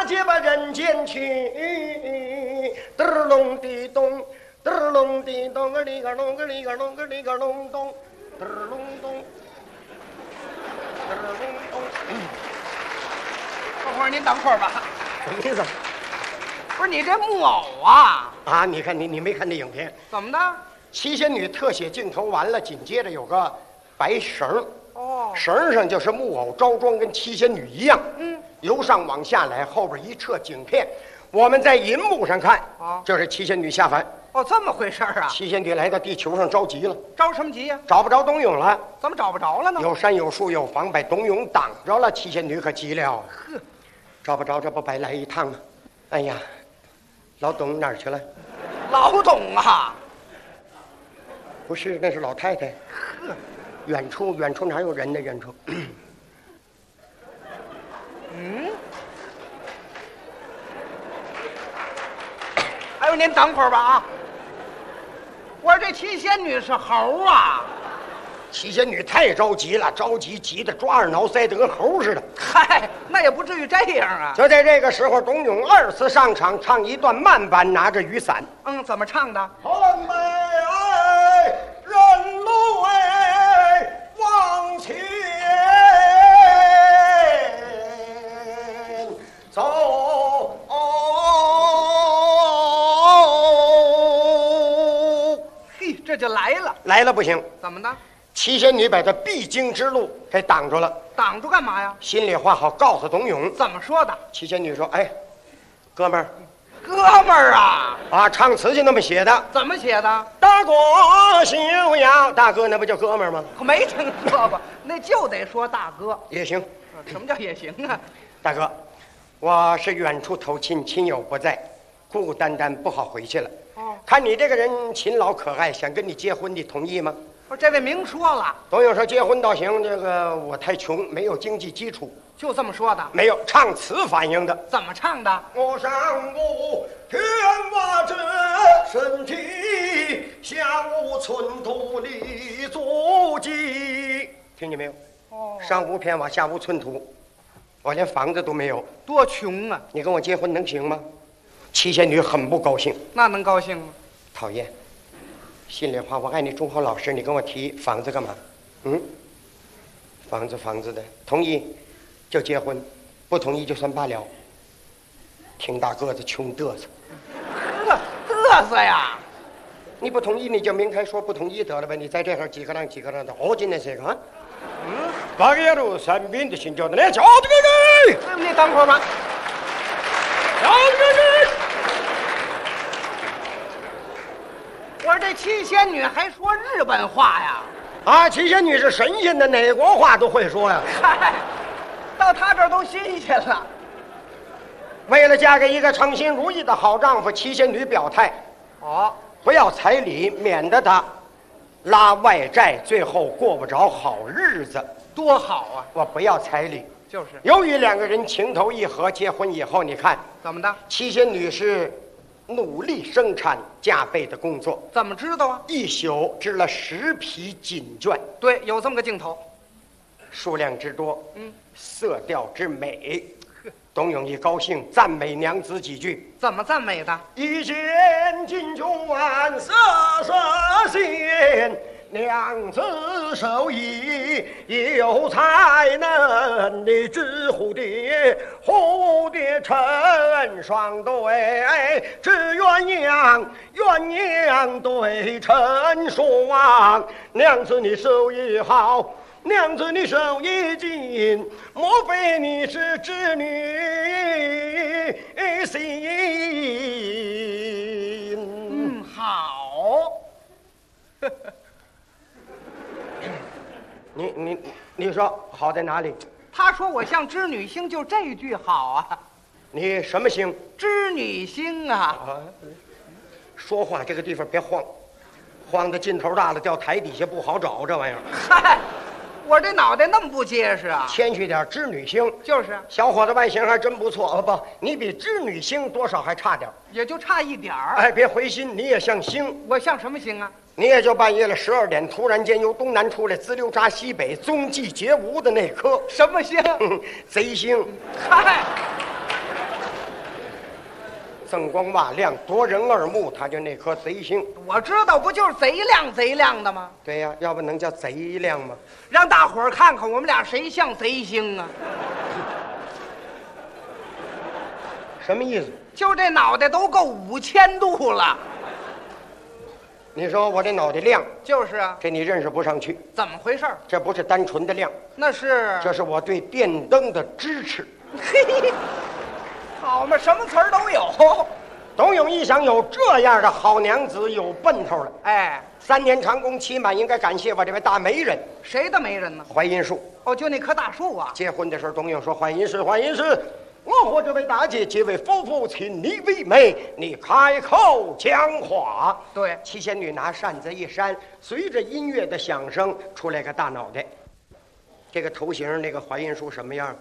结吧人间情，嘚隆滴咚，嘚隆滴咚，个哩个隆个哩个隆个哩个隆咚，嘚隆咚，嘚隆咚。 等会儿您等会儿吧。 什么意思？ 不是你这木偶啊？ 啊，你看你没看那影片？ 怎么的？ 七仙女特写镜头完了，紧接着有个白绳， 哦， 绳上就是木偶着装，跟七仙女一样。由上往下来，后边一撤景片，我们在银幕上看，就是七仙女下凡。 哦，这么回事啊？ 七仙女来到地球上着急了， 着什么急呀？ 找不着董永了。 怎么找不着了呢？ 有山有树有房，把董永挡着了。七仙女可急了，呵，找不着，这不白来一趟吗？哎呀，老董哪儿去了？ 老董啊？ 不是，那是老太太。 呵， 远处哪有人呢？远处。 哎呦，您等会儿吧啊！我说这七仙女是猴啊！ 七仙女太着急了，急得抓耳挠腮，得跟猴似的。 嗨，那也不至于这样啊！ 就在这个时候，董永二次上场，唱一段慢板，拿着雨伞。 怎么唱的？ hom北哎，人路哎，往前走。 嘿，这就来了。 来了不行， 怎么的？ 七仙女把这必经之路给挡住了。 挡住干嘛呀？ 心里话好告诉董永。 怎么说的？ 七仙女说：“哎，哥们儿， 哥们儿啊！ 啊，唱词就那么写的。 怎么写的？ 大哥休要，大哥那不叫哥们儿吗？ 没听说过，那就得说大哥也行。 什么叫也行啊？ 大哥，我是远处投亲，亲友不在，孤孤单单不好回去了。看你这个人勤劳可爱，想跟你结婚，你同意吗？” 不是，这位明说了。 董永说结婚倒行，这个我太穷，没有经济基础。 就这么说的？ 没有，唱词反映的。 怎么唱的？ 我上无天瓦这身体，下无寸土立足迹。听见没有？上无片瓦，下无寸土，我连房子都没有， 多穷啊！ 你跟我结婚能行吗？七仙女很不高兴。 那能高兴吗？ 讨厌。心里话，我爱你忠厚老实，你跟我提房子干嘛？房子的，同意就结婚，不同意就算罢了。挺大个子，穷嘚瑟， 嘚瑟呀！ 你不同意你就明开说，不同意得了呗。你在这儿几个人的，我今天这个，八个路三边的新交的来，交这个人， 你等会儿吧， 交这个人。 我说这七仙女还说日本话呀？ 啊，七仙女是神仙的，哪国话都会说呀。 嗨，到她这儿都新鲜了。 为了嫁给一个称心如意的好丈夫，七仙女表态：不要彩礼，免得她拉外债，最后过不着好日子。 多好啊！ 我不要彩礼。 就是。 由于两个人情投意合，结婚以后，你看怎么的？ 七仙女是努力生产加倍的工作。 怎么知道啊？ 一宿织了10匹锦绢。 对，有这么个镜头， 数量之多，色调之美。董永一高兴，赞美娘子几句。 怎么赞美的？ 一见锦绢色鲜，娘子手艺有才能，你知蝴蝶成双对，只鸳鸯对成双。娘子你手艺好，娘子你手艺精，莫非你是织女心？ 好。 你说好在哪里？ 他说我像织女星，就这句好啊。 你什么星？ 织女星啊！ 说话这个地方别晃，晃的劲头大了，掉台底下不好找，这玩意儿。 嗨，我这脑袋那么不结实啊！ 谦虚点，织女星就是。 小伙子外形还真不错，不，你比织女星多少还差点， 也就差一点儿。 哎，别灰心，你也像星。 我像什么星啊？ 你也就半夜了12点，突然间由东南出来，滋溜扎西北，踪迹绝无的那颗什么星？ 贼星。 嗨， 锃光瓦亮，夺人耳目，他就那颗贼星。 我知道，不就是贼亮的吗？ 对呀，要不能叫贼亮吗？ 让大伙儿看看我们俩谁像贼星啊？ 什么意思？ 就这脑袋都够5000度了。 你说我这脑袋亮， 就是啊， 这你认识不上去。 怎么回事？ 这不是单纯的亮， 那是这是我对电灯的支持。 嘿，好嘛，什么词儿都有。 董永一想，有这样的好娘子，有奔头了。 哎 ，3年长工期满，应该感谢我这位大媒人。 谁的媒人呢？ 槐荫树。 哦，就那棵大树啊。 结婚的时候，董永说：“槐荫树，槐荫树，我和这位大姐结为夫妇，请你为媒，你开口讲话。” 对， 七仙女拿扇子一扇，随着音乐的响声，出来个大脑袋。这个头型，那个槐荫树什么样？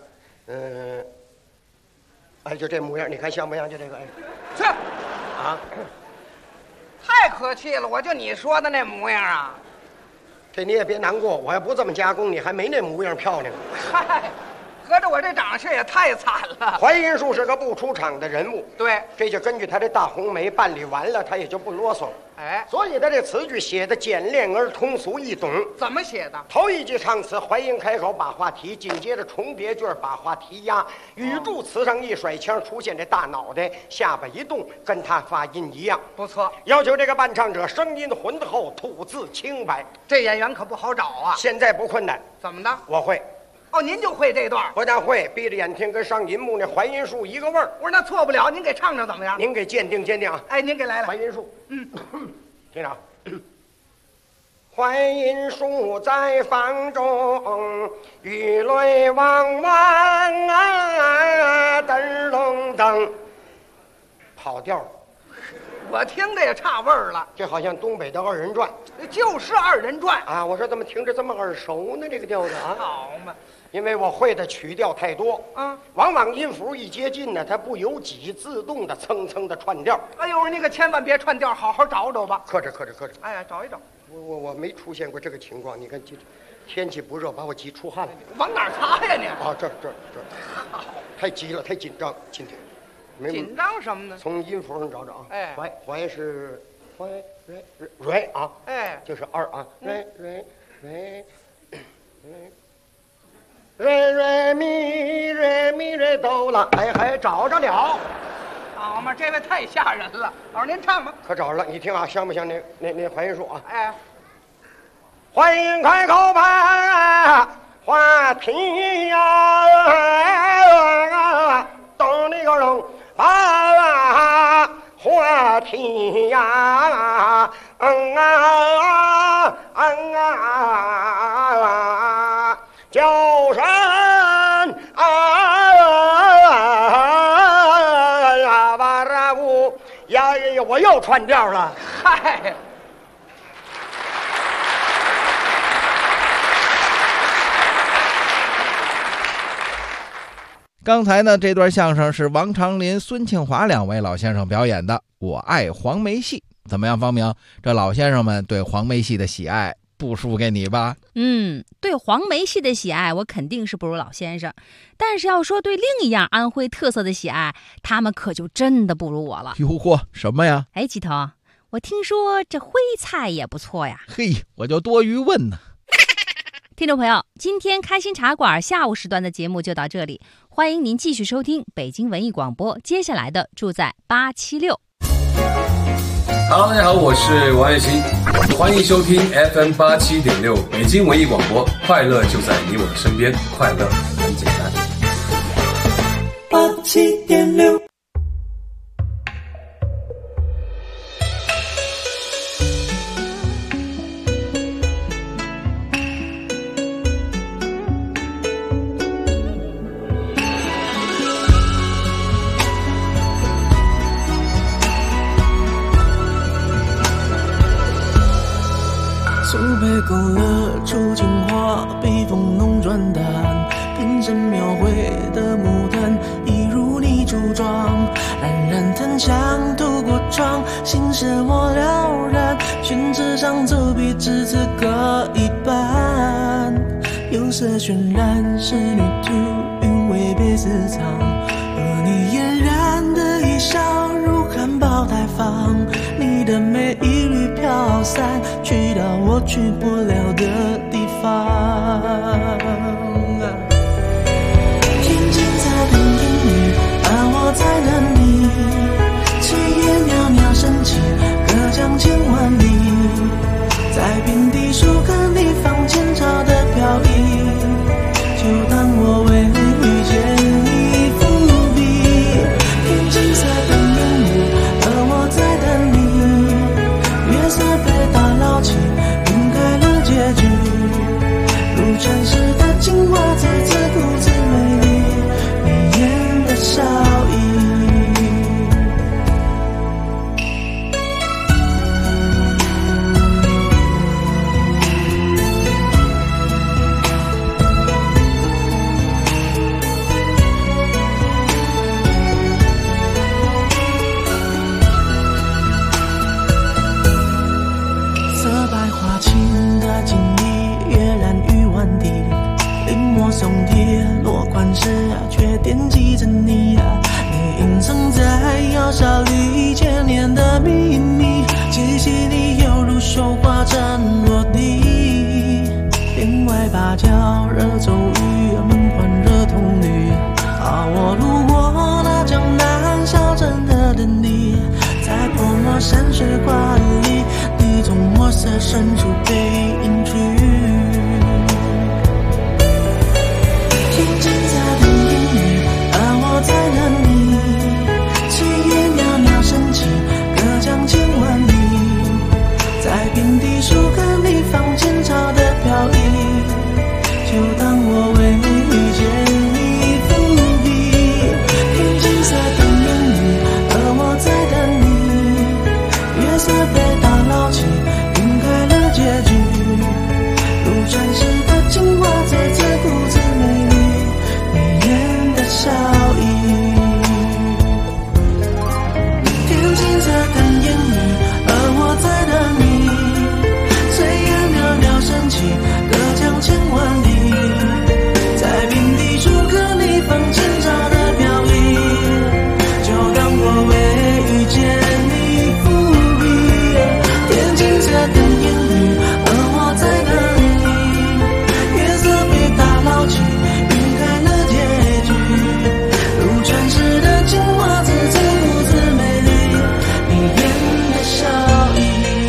哎，就这模样，你看像不像？就这个，哎， 这啊， 太可气了！我就你说的那模样啊。 这你也别难过，我要不这么加工，你还没那模样漂亮。 嗨。合着我这长相也太惨了。 槐荫树是个不出场的人物， 对， 这就根据他这大红梅办理完了，他也就不啰嗦了。 哎， 所以他这词句写的简练而通俗易懂。 怎么写的？ 头一句唱词，槐荫开口把话提，紧接着重叠句把话提压，语助词上一甩腔，出现这大脑袋，下巴一动，跟他发音一样。 不错， 要求这个伴唱者声音浑厚，吐字清白。 这演员可不好找啊。 现在不困难。 怎么的？ 我会。 哦，您就会这段？ 不但会，闭着眼听跟上银幕那槐荫树一个味儿。 我说那错不了，您给唱唱怎么样？ 您给鉴定鉴定啊！ 哎，您给来了。 槐荫树，听着，槐荫树在房中，雨泪汪汪啊，噔噔噔，跑调。 我听着也差味儿了， 这好像东北的二人转， 就是二人转啊！我说怎么听着这么耳熟呢？这个调子啊， 好嘛， 因为我会的曲调太多啊， 往往音符一接近呢，它不由己自动的蹭蹭的串调。 哎呦，你可千万别串调，好好找找吧。 克制。 哎呀，找一找。 我没出现过这个情况，你看天气不热，把我急出汗了。 往哪儿擦呀你？ 啊，这，太急了，太紧张，今天。 紧张什么呢？ 从音符上找找啊。 哎， 怀是怀瑞啊， 哎， 就是二啊，瑞咪哆啦，哎，还找着了。 好嘛，这位太吓人了。老师您唱吧。 可找着了，你听啊，像不像那槐荫树啊？ 哎， 槐荫开口把话题呀，咚你个咚。把话题呀，叫声哇啦呜呀，我又串调了， 嗨。 刚才呢，这段相声是王长林、孙庆华两位老先生表演的《我爱黄梅戏》，怎么样，方明？这老先生们对黄梅戏的喜爱不输给你吧？ 对黄梅戏的喜爱，我肯定是不如老先生。但是要说对另一样安徽特色的喜爱，他们可就真的不如我了。 哟嚯，什么呀？ 哎，鸡头，我听说这徽菜也不错呀。 嘿，我就多余问呢。 听众朋友，今天开心茶馆下午时段的节目就到这里，欢迎您继续收听北京文艺广播接下来的住在876。 Hello， 大家好，我是王栎鑫，欢迎收听 FM 87.6北京文艺广播，快乐就在你我的身边，快乐很简单。 87.6。 苏北勾勒出情话，笔锋浓转淡，平生描绘的牡丹，一如你梳妆，冉冉檀香透过窗，心事莫了然，宣纸上走笔至此各一半，釉色渲染仕女图，韵味被私藏，而你嫣然的一笑如跑散，去到我去不了的地方。天津在等阴雨，而我在等你。炊烟袅袅升起，隔江千万里，在平地树根里放前朝的飘逸，就当我为遇见你伏笔。天青色等烟雨，而我在等你。月色被打捞起，晕开了结局，如传世的青花瓷，自顾自美丽，你演的笑意。松铁落款时却惦记着你你隐藏在窑烧里千年的秘密，气息里犹如绣花针落地，天外芭蕉惹骤雨，门环惹铜绿。我路过那江南小镇的等你，在泼墨山水画里，你从墨色深处被隐去。天津在等阴雨，而我在等你。炊烟袅袅升起，隔江千万里，在平地树根里放前朝的飘逸，就当我为遇见你伏笔。天津在等阴雨，而我在等你。月色被打捞起，晕开了结局，如传世的青花瓷，自顾自美丽，笑意。天津在等烟雨，而我在等你。炊烟袅袅升起，隔江千万里，在平地树根里放前朝的飘逸，就当我为遇见你伏笔。天津在等烟雨，而我在等你。月色被打捞起，晕开了结局，如传世的青花瓷，自顾自美丽，你演的笑意。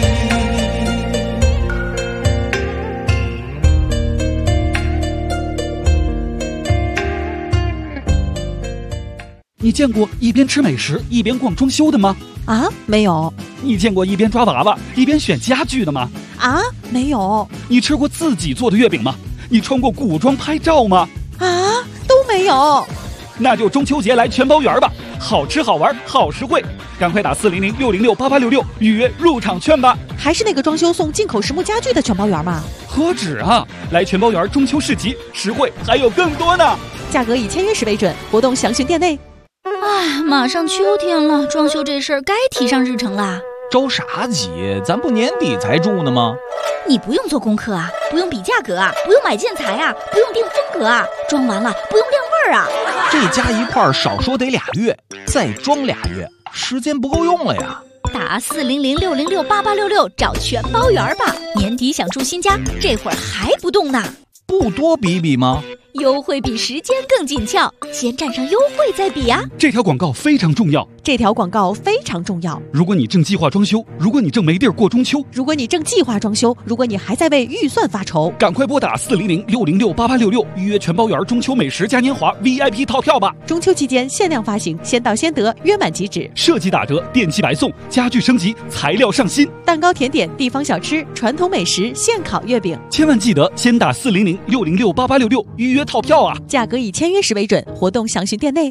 你见过一边吃美食一边逛装修的吗？ 啊，没有。 你见过一边抓娃娃一边选家具的吗？ 啊，没有。 你吃过自己做的月饼吗？你穿过古装拍照吗？ 啊，都没有。 那就中秋节来全包园吧，好吃好玩好实惠，赶快打400-606-8866预约入场券吧。 还是那个装修送进口实木家具的全包园吗？ 何止啊，来全包园中秋市集，实惠还有更多呢。 价格以签约时为准，活动详询店内。 哎，马上秋天了，装修这事儿该提上日程啦。 着啥急？咱不年底才住呢吗？ 你不用做功课啊，不用比价格啊，不用买建材啊，不用定风格啊，装完了不用晾味儿啊。 这加一块少说得2月，再装2月，时间不够用了呀。 打400-606-8866找全包园吧，年底想住新家，这会儿还不动呢？ 不多比比吗？ 优惠比时间更紧俏，先占上优惠再比啊！ 这条广告非常重要。 这条广告非常重要。 如果你正计划装修，如果你正没地儿过中秋， 如果你正计划装修，如果你还在为预算发愁， 赶快拨打400-606-8866预约全包园中秋美食嘉年华 VIP 套票吧！ 中秋期间限量发行，先到先得，约满即止， 设计打折，电器白送，家具升级，材料上新， 蛋糕甜点、地方小吃、传统美食、现烤月饼， 千万记得先打400-606-8866预约套票啊！ 价格以签约时为准，活动详询店内。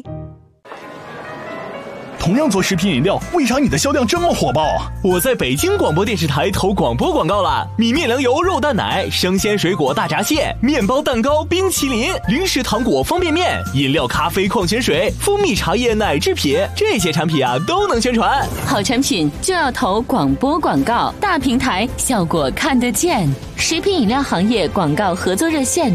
同样做食品饮料，为啥你的销量这么火爆？ 我在北京广播电视台投广播广告了，米面粮油肉蛋奶、生鲜水果大闸蟹、面包蛋糕、冰淇淋、零食糖果、方便面、饮料、咖啡、矿泉水、蜂蜜茶叶、奶制品，这些产品啊都能宣传。 好产品就要投广播广告，大平台效果看得见。食品饮料行业广告合作热线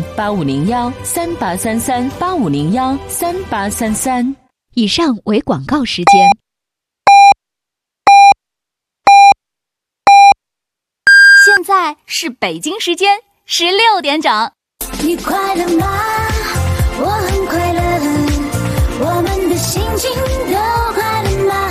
8501-3833-8501-3833。 以上为广告时间。 现在是北京时间16点整。 你快乐吗？我很快乐，我们的心情都快乐吗？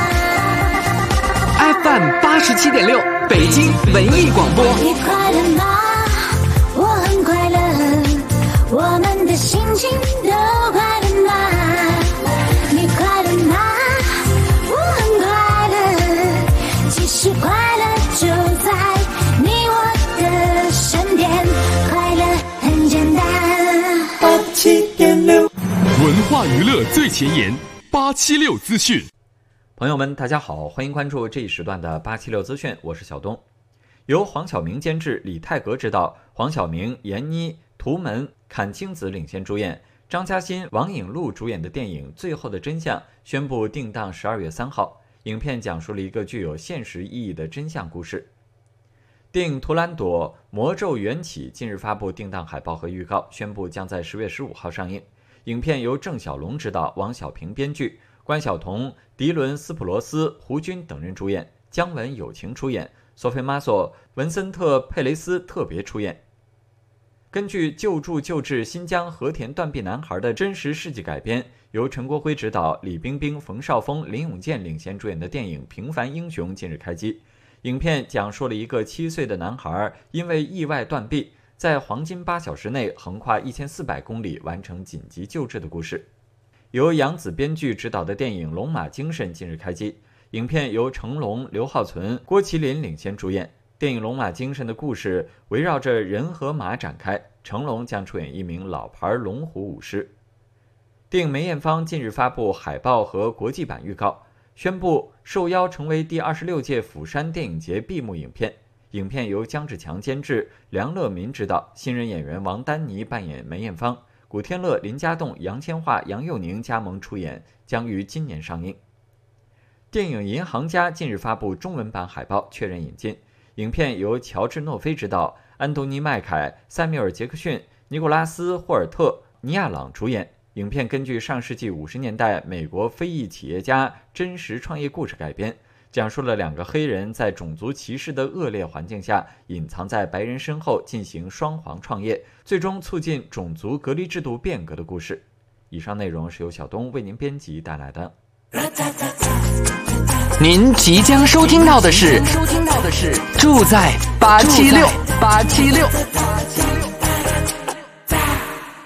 FM 87.6北京文艺广播。 你快乐吗？我很快乐，我们的心情都快乐吗？你快乐吗？我很快乐，其实快乐就在你我的身边，快乐很简单。87.6 文化娱乐最前沿，876资讯。 朋友们，大家好，欢迎关注这一时段的876资讯，我是小东。由黄晓明监制，李泰格执导，黄晓明、闫妮、图们、阚清子领衔主演，张嘉欣、王颖璐主演的电影《最后的真相》宣布定档12月3号。影片讲述了一个具有现实意义的真相故事。电影《图兰朵：魔咒缘起》近日发布定档海报和预告，宣布将在10月15号上映。影片由郑晓龙执导，王小平编剧，关晓彤、迪伦·斯普罗斯、胡军等人主演，姜文友情出演，索菲玛索、文森特·佩雷斯特别出演。根据救助救治新疆和田断臂男孩的真实事迹改编，由陈国辉执导，李冰冰、冯绍峰、林永健领衔主演的电影《平凡英雄》近日开机。影片讲述了一个7岁的男孩因为意外断臂，在黄金8小时内横跨1400公里完成紧急救治的故事。由杨紫编剧执导的电影《龙马精神》近日开机，影片由成龙、刘浩存、郭麒麟领衔主演。电影《龙马精神》的故事围绕着人和马展开，成龙将出演一名老牌龙虎武师。电影梅艳芳近日发布海报和国际版预告，宣布受邀成为第26届釜山电影节闭幕影片。影片由姜志强监制，梁乐民执导，新人演员王丹妮扮演梅艳芳，古天乐、林家栋、杨千嬅、杨佑宁加盟出演，将于今年上映。电影《银行家》近日发布中文版海报，确认引进。影片由乔治·诺菲执导，安东尼·麦凯、塞缪尔·杰克逊、尼古拉斯·霍尔特、尼亚朗主演。影片根据上世纪50年代美国非裔企业家真实创业故事改编，讲述了2个黑人在种族歧视的恶劣环境下，隐藏在白人身后进行双簧创业，最终促进种族隔离制度变革的故事。以上内容是由小东为您编辑带来的。 您即将收听到的是住在876。